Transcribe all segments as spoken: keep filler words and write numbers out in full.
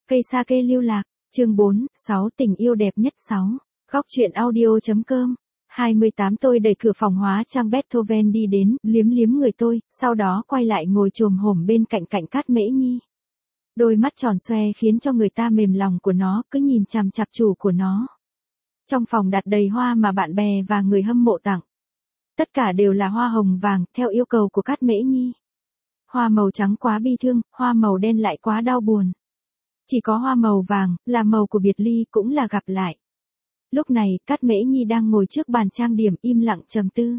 Cây sake lưu lạc, chương bốn, sáu tình yêu đẹp nhất sáu. Góc truyện audio.com. hai mươi tám Tôi đẩy cửa phòng hóa trang Beethoven đi đến, liếm liếm người tôi, sau đó quay lại ngồi chồm hổm bên cạnh cạnh Cát Mễ Nhi. Đôi mắt tròn xoe khiến cho người ta mềm lòng của nó, cứ nhìn chằm chằm chủ của nó. Trong phòng đặt đầy hoa mà bạn bè và người hâm mộ tặng. Tất cả đều là hoa hồng vàng, theo yêu cầu của Cát Mễ Nhi. Hoa màu trắng quá bi thương, hoa màu đen lại quá đau buồn. Chỉ có hoa màu vàng, là màu của biệt ly, cũng là gặp lại. Lúc này, Cát Mễ Nhi đang ngồi trước bàn trang điểm im lặng trầm tư.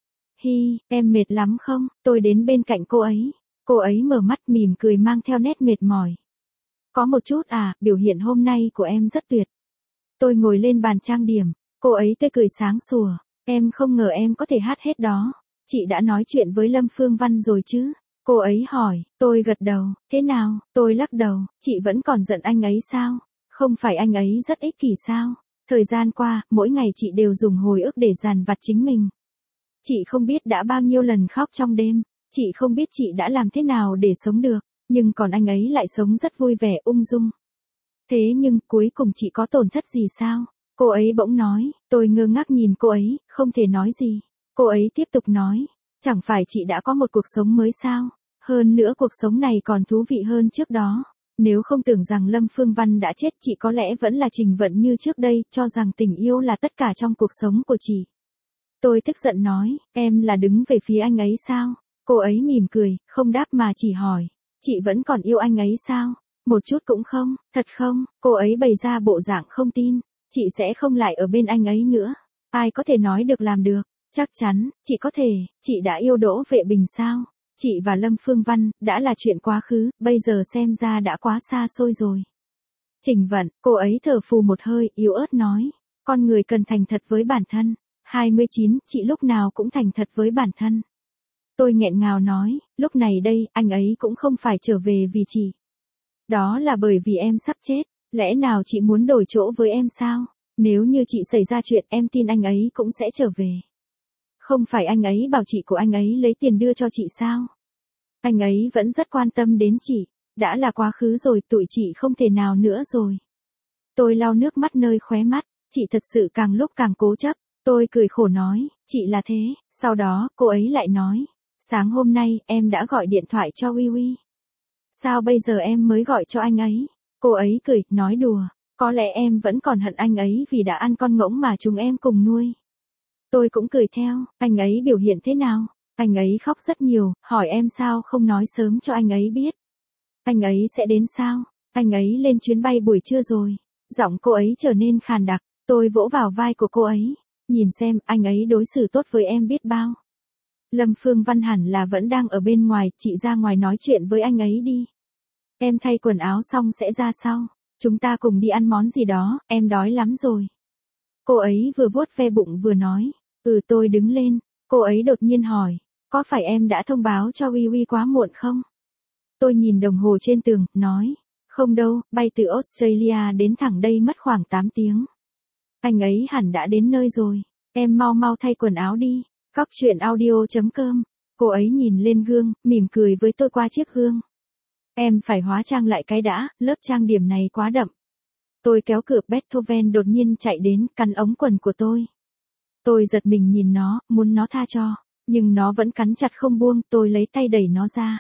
Hi, em mệt lắm không? Tôi đến bên cạnh cô ấy. Cô ấy mở mắt mỉm cười mang theo nét mệt mỏi. Có một chút à, biểu hiện hôm nay của em rất tuyệt. Tôi ngồi lên bàn trang điểm, cô ấy tươi cười sáng sủa. Em không ngờ em có thể hát hết đó. Chị đã nói chuyện với Lâm Phương Văn rồi chứ? Cô ấy hỏi, tôi gật đầu, thế nào? Tôi lắc đầu, chị vẫn còn giận anh ấy sao? Không phải anh ấy rất ích kỷ sao? Thời gian qua, mỗi ngày chị đều dùng hồi ức để dằn vặt chính mình. Chị không biết đã bao nhiêu lần khóc trong đêm, chị không biết chị đã làm thế nào để sống được, nhưng còn anh ấy lại sống rất vui vẻ ung dung. Thế nhưng, cuối cùng chị có tổn thất gì sao? Cô ấy bỗng nói, tôi ngơ ngác nhìn cô ấy, không thể nói gì. Cô ấy tiếp tục nói, chẳng phải chị đã có một cuộc sống mới sao? Hơn nữa cuộc sống này còn thú vị hơn trước đó. Nếu không tưởng rằng Lâm Phương Văn đã chết, chị có lẽ vẫn là Trình Vận như trước đây, cho rằng tình yêu là tất cả trong cuộc sống của chị. Tôi tức giận nói, em là đứng về phía anh ấy sao? Cô ấy mỉm cười, không đáp mà chỉ hỏi, chị vẫn còn yêu anh ấy sao? Một chút cũng không, thật không? Cô ấy bày ra bộ dạng không tin, chị sẽ không lại ở bên anh ấy nữa. Ai có thể nói được làm được? Chắc chắn, chị có thể, chị đã yêu Đỗ Vệ Bình sao? Chị và Lâm Phương Văn, đã là chuyện quá khứ, bây giờ xem ra đã quá xa xôi rồi. Trình Vận, cô ấy thở phù một hơi, yếu ớt nói, con người cần thành thật với bản thân. hai mươi chín, chị lúc nào cũng thành thật với bản thân. Tôi nghẹn ngào nói, lúc này đây, anh ấy cũng không phải trở về vì chị. Đó là bởi vì em sắp chết, lẽ nào chị muốn đổi chỗ với em sao? Nếu như chị xảy ra chuyện, em tin anh ấy cũng sẽ trở về. Không phải anh ấy bảo chị của anh ấy lấy tiền đưa cho chị sao? Anh ấy vẫn rất quan tâm đến chị, đã là quá khứ rồi, tụi chị không thể nào nữa rồi. Tôi lau nước mắt nơi khóe mắt, chị thật sự càng lúc càng cố chấp. Tôi cười khổ nói, chị là thế. Sau đó, cô ấy lại nói, sáng hôm nay, em đã gọi điện thoại cho Uy Uy. Sao bây giờ em mới gọi cho anh ấy? Cô ấy cười, nói đùa, có lẽ em vẫn còn hận anh ấy vì đã ăn con ngỗng mà chúng em cùng nuôi. Tôi cũng cười theo, anh ấy biểu hiện thế nào? Anh ấy khóc rất nhiều, hỏi em sao không nói sớm cho anh ấy biết. Anh ấy sẽ đến sao? Anh ấy lên chuyến bay buổi trưa rồi. Giọng cô ấy trở nên khàn đặc, tôi vỗ vào vai của cô ấy. Nhìn xem, anh ấy đối xử tốt với em biết bao. Lâm Phương Văn hẳn là vẫn đang ở bên ngoài, chị ra ngoài nói chuyện với anh ấy đi. Em thay quần áo xong sẽ ra sau. Chúng ta cùng đi ăn món gì đó, em đói lắm rồi. Cô ấy vừa vuốt ve bụng vừa nói. Ừ, tôi đứng lên. Cô ấy đột nhiên hỏi, có phải em đã thông báo cho Uy Uy quá muộn không? Tôi nhìn đồng hồ trên tường, nói, không đâu, bay từ Australia đến thẳng đây mất khoảng tám tiếng. Anh ấy hẳn đã đến nơi rồi, em mau mau thay quần áo đi. Góc truyện audio.com. Cô ấy nhìn lên gương, mỉm cười với tôi qua chiếc gương. Em phải hóa trang lại cái đã, lớp trang điểm này quá đậm. Tôi kéo cửa, Beethoven đột nhiên chạy đến, cắn ống quần của tôi. Tôi giật mình nhìn nó, muốn nó tha cho, nhưng nó vẫn cắn chặt không buông, tôi lấy tay đẩy nó ra.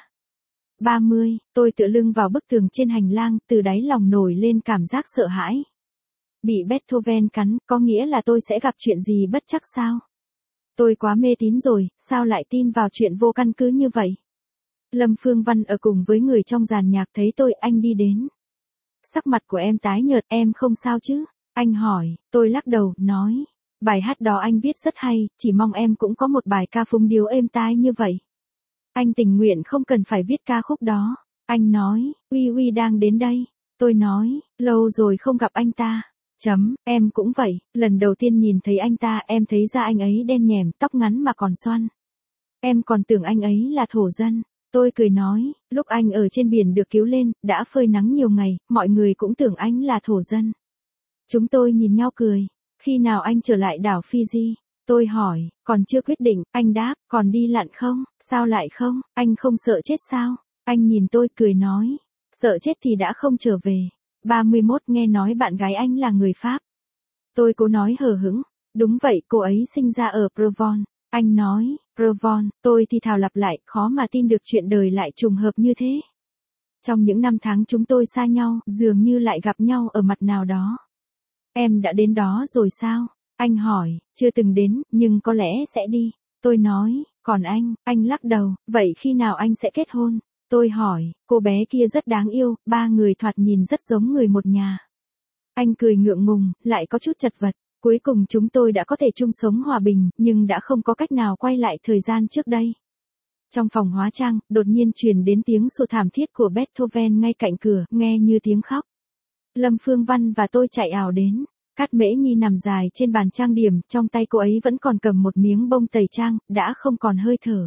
ba mươi, tôi tựa lưng vào bức tường trên hành lang, từ đáy lòng nổi lên cảm giác sợ hãi. Bị Beethoven cắn, có nghĩa là tôi sẽ gặp chuyện gì bất trắc sao? Tôi quá mê tín rồi, sao lại tin vào chuyện vô căn cứ như vậy? Lâm Phương Văn ở cùng với người trong dàn nhạc thấy tôi, anh đi đến. Sắc mặt của em tái nhợt, em không sao chứ? Anh hỏi, tôi lắc đầu, nói. Bài hát đó anh viết rất hay, chỉ mong em cũng có một bài ca phúng điếu êm tai như vậy. Anh tình nguyện không cần phải viết ca khúc đó. Anh nói, Uy Uy đang đến đây. Tôi nói, lâu rồi không gặp anh ta. Chấm, em cũng vậy, lần đầu tiên nhìn thấy anh ta em thấy da anh ấy đen nhẻm, tóc ngắn mà còn xoăn. Em còn tưởng anh ấy là thổ dân. Tôi cười nói, lúc anh ở trên biển được cứu lên, đã phơi nắng nhiều ngày, mọi người cũng tưởng anh là thổ dân. Chúng tôi nhìn nhau cười. Khi nào anh trở lại đảo Fiji? Tôi hỏi, còn chưa quyết định, anh đáp, còn đi lặn không? Sao lại không? Anh không sợ chết sao? Anh nhìn tôi cười nói, sợ chết thì đã không trở về. ba mươi mốt Nghe nói bạn gái anh là người Pháp. Tôi cố nói hờ hững. Đúng vậy, cô ấy sinh ra ở Provence. Anh nói, Provence, tôi thì thào lặp lại, khó mà tin được chuyện đời lại trùng hợp như thế. Trong những năm tháng chúng tôi xa nhau, dường như lại gặp nhau ở mặt nào đó. Em đã đến đó rồi sao? Anh hỏi, chưa từng đến, nhưng có lẽ sẽ đi. Tôi nói, còn anh, anh lắc đầu, vậy khi nào anh sẽ kết hôn? Tôi hỏi, cô bé kia rất đáng yêu, ba người thoạt nhìn rất giống người một nhà. Anh cười ngượng ngùng, lại có chút chật vật. Cuối cùng chúng tôi đã có thể chung sống hòa bình, nhưng đã không có cách nào quay lại thời gian trước đây. Trong phòng hóa trang, đột nhiên truyền đến tiếng sủa thảm thiết của Beethoven ngay cạnh cửa, nghe như tiếng khóc. Lâm Phương Văn và tôi chạy ào đến. Cát Mễ Nhi nằm dài trên bàn trang điểm, trong tay cô ấy vẫn còn cầm một miếng bông tẩy trang, đã không còn hơi thở.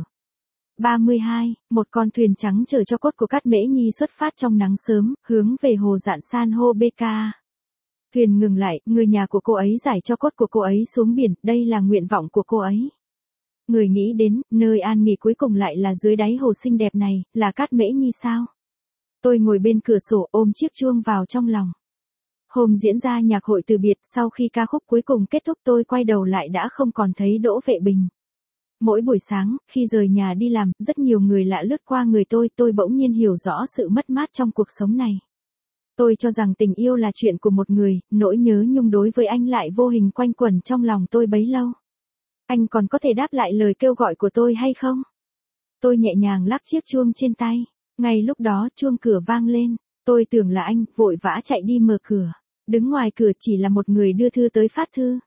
ba mươi hai Một con thuyền trắng chở cho cốt của Cát Mễ Nhi xuất phát trong nắng sớm, hướng về hồ Dạn San hô bê ca. Thuyền ngừng lại, người nhà của cô ấy giải cho cốt của cô ấy xuống biển, đây là nguyện vọng của cô ấy. Người nghĩ đến, nơi an nghỉ cuối cùng lại là dưới đáy hồ xinh đẹp này, là Cát Mễ Nhi sao? Tôi ngồi bên cửa sổ ôm chiếc chuông vào trong lòng. Hôm diễn ra nhạc hội từ biệt, sau khi ca khúc cuối cùng kết thúc tôi quay đầu lại đã không còn thấy Đỗ Vệ Bình. Mỗi buổi sáng, khi rời nhà đi làm, rất nhiều người lạ lướt qua người tôi, tôi bỗng nhiên hiểu rõ sự mất mát trong cuộc sống này. Tôi cho rằng tình yêu là chuyện của một người, nỗi nhớ nhung đối với anh lại vô hình quanh quẩn trong lòng tôi bấy lâu. Anh còn có thể đáp lại lời kêu gọi của tôi hay không? Tôi nhẹ nhàng lắc chiếc chuông trên tay. Ngay lúc đó chuông cửa vang lên. Tôi tưởng là anh, vội vã chạy đi mở cửa. Đứng ngoài cửa chỉ là một người đưa thư tới phát thư.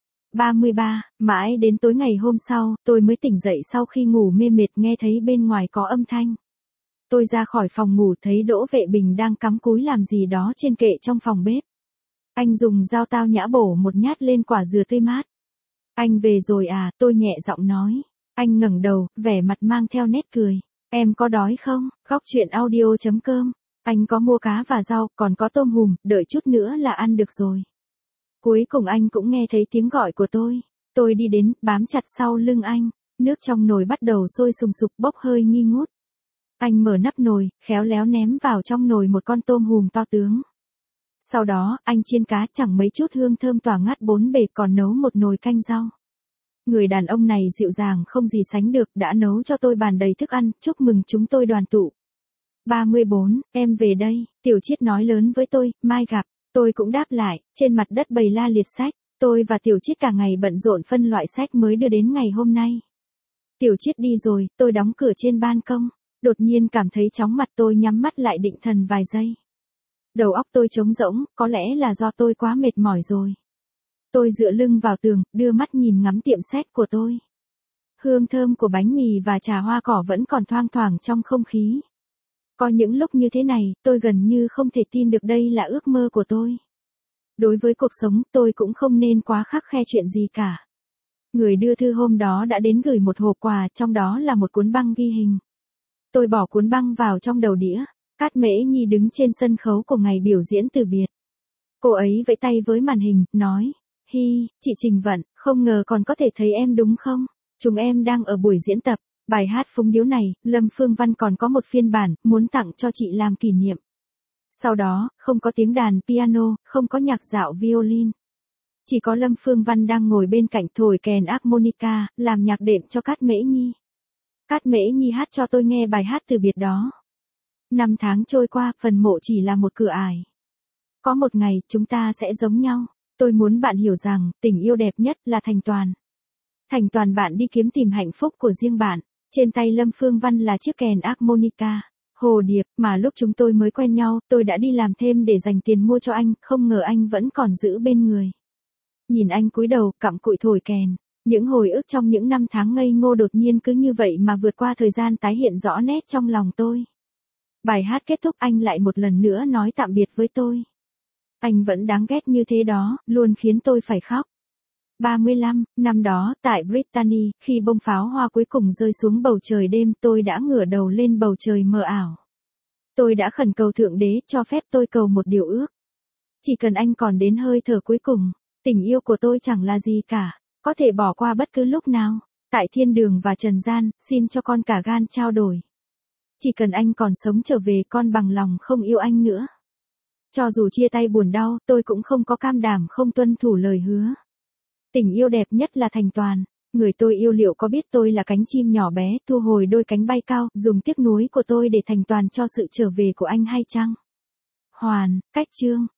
ba mươi ba Mãi đến tối ngày hôm sau, tôi mới tỉnh dậy sau khi ngủ mê mệt nghe thấy bên ngoài có âm thanh. Tôi ra khỏi phòng ngủ thấy Đỗ Vệ Bình đang cắm cúi làm gì đó trên kệ trong phòng bếp. Anh dùng dao tao nhã bổ một nhát lên quả dừa tươi mát. Anh về rồi à, tôi nhẹ giọng nói. Anh ngẩng đầu, vẻ mặt mang theo nét cười. Em có đói không? Góc truyện audio chấm com. Anh có mua cá và rau, còn có tôm hùm, đợi chút nữa là ăn được rồi. Cuối cùng anh cũng nghe thấy tiếng gọi của tôi. Tôi đi đến, bám chặt sau lưng anh. Nước trong nồi bắt đầu sôi sùng sục bốc hơi nghi ngút. Anh mở nắp nồi, khéo léo ném vào trong nồi một con tôm hùm to tướng. Sau đó, anh chiên cá chẳng mấy chút hương thơm tỏa ngát bốn bề còn nấu một nồi canh rau. Người đàn ông này dịu dàng không gì sánh được đã nấu cho tôi bàn đầy thức ăn, chúc mừng chúng tôi đoàn tụ. ba mươi bốn Em về đây, Tiểu Chiết nói lớn với tôi, mai gặp. Tôi cũng đáp lại, trên mặt đất bày la liệt sách. Tôi và Tiểu Chiết cả ngày bận rộn phân loại sách mới đưa đến ngày hôm nay. Tiểu Chiết đi rồi, tôi đóng cửa trên ban công. Đột nhiên cảm thấy chóng mặt tôi nhắm mắt lại định thần vài giây. Đầu óc tôi trống rỗng, có lẽ là do tôi quá mệt mỏi rồi. Tôi dựa lưng vào tường, đưa mắt nhìn ngắm tiệm sách của tôi. Hương thơm của bánh mì và trà hoa cỏ vẫn còn thoang thoảng trong không khí. Có những lúc như thế này, tôi gần như không thể tin được đây là ước mơ của tôi. Đối với cuộc sống, tôi cũng không nên quá khắt khe chuyện gì cả. Người đưa thư hôm đó đã đến gửi một hộp quà, trong đó là một cuốn băng ghi hình. Tôi bỏ cuốn băng vào trong đầu đĩa. Cát Mễ Nhi đứng trên sân khấu của ngày biểu diễn từ biệt. Cô ấy vẫy tay với màn hình, nói, hi, chị Trình Vận, không ngờ còn có thể thấy em đúng không? Chúng em đang ở buổi diễn tập. Bài hát Phúng Điếu này, Lâm Phương Văn còn có một phiên bản, muốn tặng cho chị làm kỷ niệm. Sau đó, không có tiếng đàn piano, không có nhạc dạo violin. Chỉ có Lâm Phương Văn đang ngồi bên cạnh thổi kèn harmonica, làm nhạc đệm cho Cát Mễ Nhi. Cát Mễ Nhi hát cho tôi nghe bài hát từ biệt đó. Năm tháng trôi qua, phần mộ chỉ là một cửa ải. Có một ngày, chúng ta sẽ giống nhau. Tôi muốn bạn hiểu rằng, tình yêu đẹp nhất là thành toàn. Thành toàn bạn đi kiếm tìm hạnh phúc của riêng bạn. Trên tay Lâm Phương Văn là chiếc kèn harmonica. Hồ điệp, mà lúc chúng tôi mới quen nhau, tôi đã đi làm thêm để dành tiền mua cho anh, không ngờ anh vẫn còn giữ bên người. Nhìn anh cúi đầu, cặm cụi thổi kèn. Những hồi ức trong những năm tháng ngây ngô đột nhiên cứ như vậy mà vượt qua thời gian tái hiện rõ nét trong lòng tôi. Bài hát kết thúc anh lại một lần nữa nói tạm biệt với tôi. Anh vẫn đáng ghét như thế đó, luôn khiến tôi phải khóc. ba mươi lăm Năm đó, tại Brittany, khi bông pháo hoa cuối cùng rơi xuống bầu trời đêm, tôi đã ngửa đầu lên bầu trời mờ ảo. Tôi đã khẩn cầu Thượng Đế cho phép tôi cầu một điều ước. Chỉ cần anh còn đến hơi thở cuối cùng, tình yêu của tôi chẳng là gì cả, có thể bỏ qua bất cứ lúc nào. Tại thiên đường và trần gian, xin cho con cả gan trao đổi. Chỉ cần anh còn sống trở về, con bằng lòng không yêu anh nữa. Cho dù chia tay buồn đau, tôi cũng không có cam đảm không tuân thủ lời hứa. Tình yêu đẹp nhất là thành toàn. Người tôi yêu liệu có biết tôi là cánh chim nhỏ bé, thu hồi đôi cánh bay cao, dùng tiếc nuối của tôi để thành toàn cho sự trở về của anh hay chăng? Hoàn, cách chương.